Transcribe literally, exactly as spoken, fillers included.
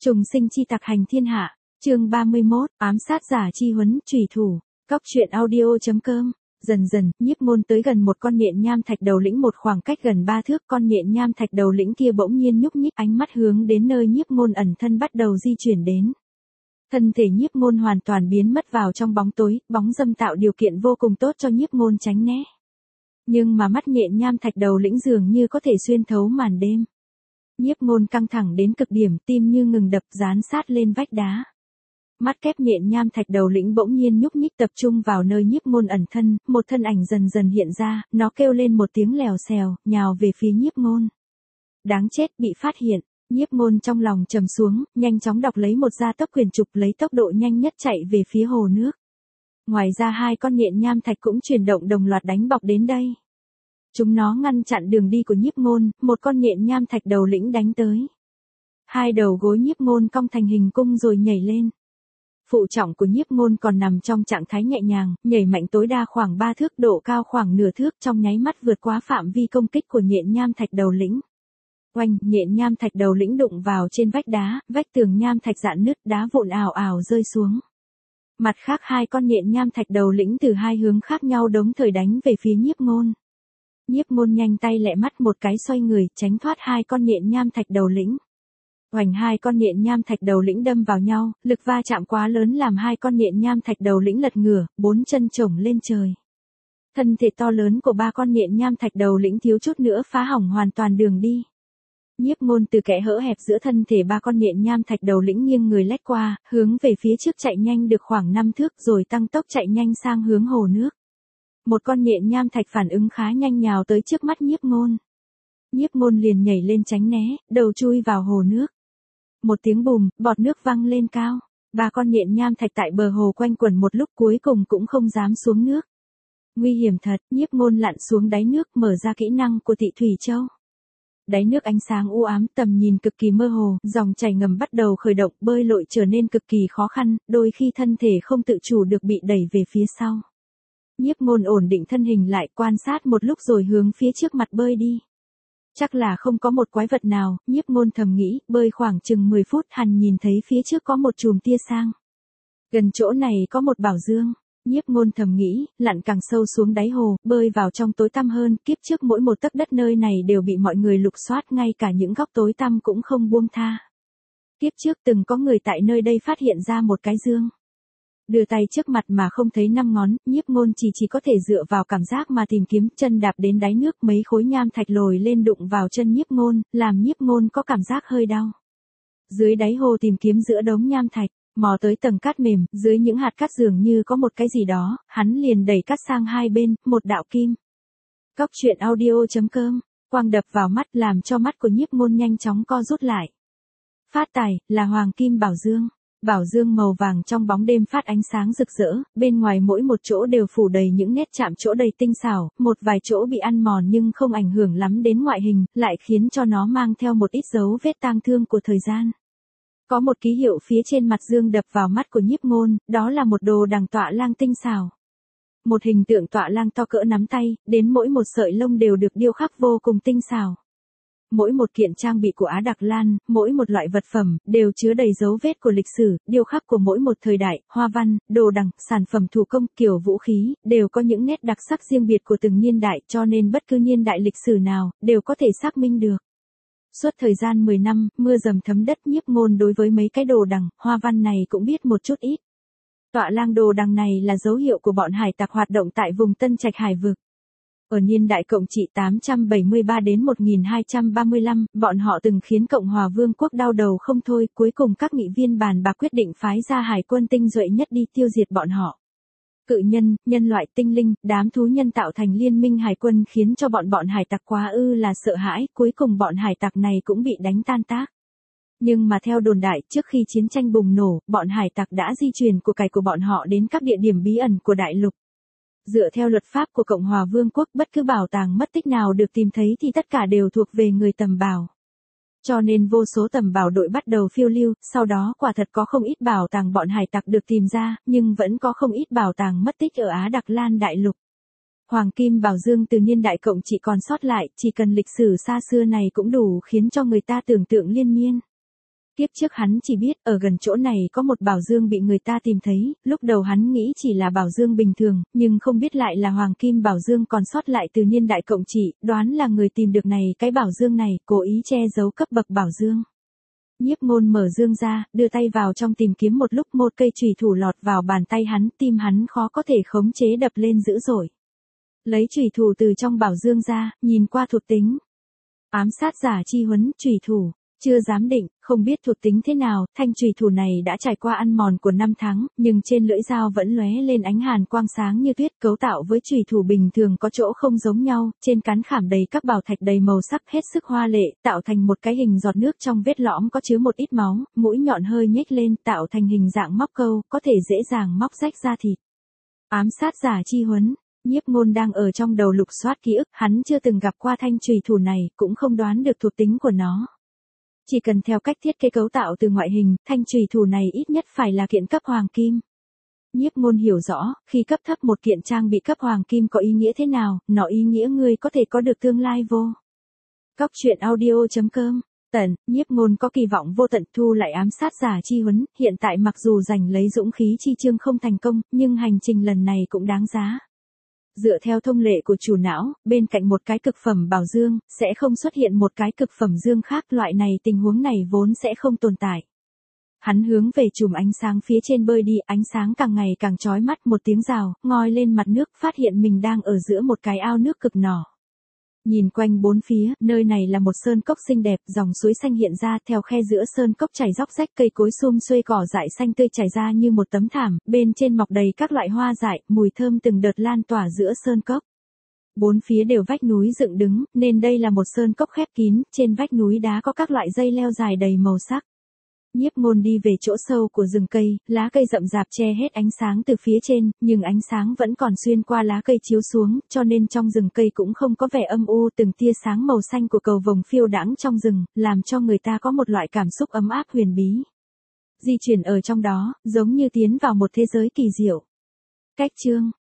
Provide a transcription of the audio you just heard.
Trùng sinh chi tặc hành thiên hạ, chương ba mươi mốt, ám sát giả chi huấn, chủy thủ, cóc truyện audio.com. Dần dần, Nhiếp Ngôn tới gần một con nhện nham thạch đầu lĩnh một khoảng cách gần ba thước, con nhện nham thạch đầu lĩnh kia bỗng nhiên nhúc nhích, ánh mắt hướng đến nơi Nhiếp Ngôn ẩn thân bắt đầu di chuyển đến. Thân thể Nhiếp Ngôn hoàn toàn biến mất vào trong bóng tối, bóng râm tạo điều kiện vô cùng tốt cho Nhiếp Ngôn tránh né. Nhưng mà mắt nhện nham thạch đầu lĩnh dường như có thể xuyên thấu màn đêm. Nhiếp Ngôn căng thẳng đến cực điểm, tim như ngừng đập, dán sát lên vách đá. Mắt kép nhện nham thạch đầu lĩnh bỗng nhiên nhúc nhích tập trung vào nơi Nhiếp Ngôn ẩn thân, một thân ảnh dần dần hiện ra, nó kêu lên một tiếng lèo xèo, nhào về phía Nhiếp Ngôn. Đáng chết, bị phát hiện, Nhiếp Ngôn trong lòng trầm xuống, nhanh chóng đọc lấy một gia tốc quyền trục, lấy tốc độ nhanh nhất chạy về phía hồ nước. Ngoài ra hai con nhện nham thạch cũng chuyển động đồng loạt đánh bọc đến đây. Chúng nó ngăn chặn đường đi của Nhiếp Ngôn, một con nhện nham thạch đầu lĩnh đánh tới. Hai đầu gối Nhiếp Ngôn cong thành hình cung rồi nhảy lên. Phụ trọng của Nhiếp Ngôn còn nằm trong trạng thái nhẹ nhàng, nhảy mạnh tối đa khoảng ba thước, độ cao khoảng nửa thước, trong nháy mắt vượt quá phạm vi công kích của nhện nham thạch đầu lĩnh. Oanh, nhện nham thạch đầu lĩnh đụng vào trên vách đá, vách tường nham thạch rạn nứt, đá vụn ào ào rơi xuống. Mặt khác hai con nhện nham thạch đầu lĩnh từ hai hướng khác nhau đống thời đánh về phía Nhiếp Ngôn. Nhiếp Ngôn nhanh tay lẹ mắt một cái xoay người, tránh thoát hai con nhện nham thạch đầu lĩnh. Oành, hai con nhện nham thạch đầu lĩnh đâm vào nhau, lực va chạm quá lớn làm hai con nhện nham thạch đầu lĩnh lật ngửa, bốn chân chổng lên trời. Thân thể to lớn của ba con nhện nham thạch đầu lĩnh thiếu chút nữa phá hỏng hoàn toàn đường đi. Nhiếp Ngôn từ kẽ hở hẹp giữa thân thể ba con nhện nham thạch đầu lĩnh nghiêng người lách qua, hướng về phía trước chạy nhanh được khoảng năm thước rồi tăng tốc chạy nhanh sang hướng hồ nước. Một con nhện nham thạch phản ứng khá nhanh nhào tới trước mắt Nhiếp Ngôn. Nhiếp Ngôn liền nhảy lên tránh né, đầu chui vào hồ nước. Một tiếng bùm, bọt nước văng lên cao. Ba con nhện nham thạch tại bờ hồ quanh quẩn một lúc cuối cùng cũng không dám xuống nước. Nguy hiểm thật, Nhiếp Ngôn lặn xuống đáy nước, mở ra kỹ năng của Tị Thủy Châu. Đáy nước ánh sáng u ám, tầm nhìn cực kỳ mơ hồ, dòng chảy ngầm bắt đầu khởi động, bơi lội trở nên cực kỳ khó khăn, đôi khi thân thể không tự chủ được bị đẩy về phía sau. Nhiếp Ngôn ổn định thân hình lại, quan sát một lúc rồi hướng phía trước mặt bơi đi. Chắc là không có một quái vật nào, Nhiếp Ngôn thầm nghĩ, bơi khoảng chừng mười phút hắn nhìn thấy phía trước có một chùm tia sáng. Gần chỗ này có một bảo dương. Nhiếp Ngôn thầm nghĩ, lặn càng sâu xuống đáy hồ, bơi vào trong tối tăm hơn, kiếp trước mỗi một tấc đất nơi này đều bị mọi người lục soát, ngay cả những góc tối tăm cũng không buông tha. Kiếp trước từng có người tại nơi đây phát hiện ra một cái dương. Đưa tay trước mặt mà không thấy năm ngón, Nhiếp Ngôn chỉ chỉ có thể dựa vào cảm giác mà tìm kiếm, chân đạp đến đáy nước, mấy khối nham thạch lồi lên đụng vào chân Nhiếp Ngôn, làm Nhiếp Ngôn có cảm giác hơi đau. Dưới đáy hồ tìm kiếm giữa đống nham thạch, mò tới tầng cát mềm, dưới những hạt cát dường như có một cái gì đó, hắn liền đẩy cát sang hai bên, một đạo kim. Cóc truyện audio.com, quang đập vào mắt làm cho mắt của Nhiếp Ngôn nhanh chóng co rút lại. Phát tài, là hoàng kim bảo dương. Bảo dương màu vàng trong bóng đêm phát ánh sáng rực rỡ, bên ngoài mỗi một chỗ đều phủ đầy những nét chạm trổ đầy tinh xảo, một vài chỗ bị ăn mòn nhưng không ảnh hưởng lắm đến ngoại hình, lại khiến cho nó mang theo một ít dấu vết tang thương của thời gian. Có một ký hiệu phía trên mặt dương đập vào mắt của Nhiếp Ngôn, đó là một đồ đằng tọa lang tinh xảo. Một hình tượng tọa lang to cỡ nắm tay, đến mỗi một sợi lông đều được điêu khắc vô cùng tinh xảo. Mỗi một kiện trang bị của Á Đặc Lan, mỗi một loại vật phẩm, đều chứa đầy dấu vết của lịch sử, điêu khắc của mỗi một thời đại, hoa văn, đồ đằng, sản phẩm thủ công, kiểu vũ khí, đều có những nét đặc sắc riêng biệt của từng niên đại, cho nên bất cứ niên đại lịch sử nào, đều có thể xác minh được. Suốt thời gian mười năm, mưa dầm thấm đất, Nhiếp Ngôn đối với mấy cái đồ đằng, hoa văn này cũng biết một chút ít. Tọa lang đồ đằng này là dấu hiệu của bọn hải tặc hoạt động tại vùng Tân Trạch Hải vực. Ở niên đại Cộng trị tám trăm bảy mươi ba đến một nghìn hai trăm ba mươi lăm, bọn họ từng khiến Cộng hòa Vương quốc đau đầu không thôi, cuối cùng các nghị viên bàn bạc quyết định phái ra hải quân tinh nhuệ nhất đi tiêu diệt bọn họ. Cự nhân, nhân loại, tinh linh, đám thú nhân tạo thành liên minh hải quân khiến cho bọn bọn hải tặc quá ư là sợ hãi, cuối cùng bọn hải tặc này cũng bị đánh tan tác. Nhưng mà theo đồn đại, trước khi chiến tranh bùng nổ, bọn hải tặc đã di chuyển của cải của bọn họ đến các địa điểm bí ẩn của đại lục. Dựa theo luật pháp của Cộng hòa Vương quốc, bất cứ bảo tàng mất tích nào được tìm thấy thì tất cả đều thuộc về người tầm bảo. Cho nên vô số tầm bảo đội bắt đầu phiêu lưu, sau đó quả thật có không ít bảo tàng bọn hải tặc được tìm ra, nhưng vẫn có không ít bảo tàng mất tích ở Á Đặc Lan đại lục. Hoàng kim bảo dương từ niên đại Cộng trị còn sót lại, chỉ cần lịch sử xa xưa này cũng đủ khiến cho người ta tưởng tượng liên miên. Kiếp trước hắn chỉ biết ở gần chỗ này có một bảo dương bị người ta tìm thấy, lúc đầu hắn nghĩ chỉ là bảo dương bình thường, nhưng không biết lại là hoàng kim bảo dương còn sót lại từ niên đại cộng trị, đoán là người tìm được này cái bảo dương này, cố ý che giấu cấp bậc bảo dương. Nhiếp Ngôn mở dương ra, đưa tay vào trong tìm kiếm một lúc, một cây chùy thủ lọt vào bàn tay hắn, tim hắn khó có thể khống chế đập lên dữ dội. Lấy chùy thủ từ trong bảo dương ra, nhìn qua thuộc tính. Ám sát giả chi huấn, chùy thủ, chưa giám định, không biết thuộc tính thế nào, thanh chùy thủ này đã trải qua ăn mòn của năm tháng, nhưng trên lưỡi dao vẫn lóe lên ánh hàn quang sáng như tuyết, cấu tạo với chùy thủ bình thường có chỗ không giống nhau, trên cán khảm đầy các bảo thạch đầy màu sắc hết sức hoa lệ, tạo thành một cái hình giọt nước trong vết lõm có chứa một ít máu, mũi nhọn hơi nhếch lên, tạo thành hình dạng móc câu, có thể dễ dàng móc rách da thịt. Ám sát giả chi huấn. Nhiếp Ngôn đang ở trong đầu lục soát ký ức, hắn chưa từng gặp qua thanh chùy thủ này, cũng không đoán được thuộc tính của nó. Chỉ cần theo cách thiết kế cấu tạo từ ngoại hình, thanh chùy thủ này ít nhất phải là kiện cấp hoàng kim. Nhiếp Ngôn hiểu rõ, khi cấp thấp một kiện trang bị cấp hoàng kim có ý nghĩa thế nào, nó ý nghĩa ngươi có thể có được tương lai vô. Cóc truyện audio chấm com. Tận, Nhiếp Ngôn có kỳ vọng vô tận thu lại ám sát giả chi huấn, hiện tại mặc dù giành lấy dũng khí chi chương không thành công, nhưng hành trình lần này cũng đáng giá. Dựa theo thông lệ của chủ não, bên cạnh một cái cực phẩm bảo dương, sẽ không xuất hiện một cái cực phẩm dương khác, loại này tình huống này vốn sẽ không tồn tại. Hắn hướng về chùm ánh sáng phía trên bơi đi, ánh sáng càng ngày càng chói mắt, một tiếng rào, ngoi lên mặt nước, phát hiện mình đang ở giữa một cái ao nước cực nhỏ. Nhìn quanh bốn phía, nơi này là một sơn cốc xinh đẹp, dòng suối xanh hiện ra, theo khe giữa sơn cốc chảy róc rách, cây cối sum xuê, cỏ dại xanh tươi trải ra như một tấm thảm, bên trên mọc đầy các loại hoa dại, mùi thơm từng đợt lan tỏa giữa sơn cốc. Bốn phía đều vách núi dựng đứng, nên đây là một sơn cốc khép kín, trên vách núi đá có các loại dây leo dài đầy màu sắc. Nhiếp Ngôn đi về chỗ sâu của rừng cây, lá cây rậm rạp che hết ánh sáng từ phía trên, nhưng ánh sáng vẫn còn xuyên qua lá cây chiếu xuống, cho nên trong rừng cây cũng không có vẻ âm u, từng tia sáng màu xanh của cầu vồng phiêu đãng trong rừng, làm cho người ta có một loại cảm xúc ấm áp huyền bí. Di chuyển ở trong đó, giống như tiến vào một thế giới kỳ diệu. Cách chương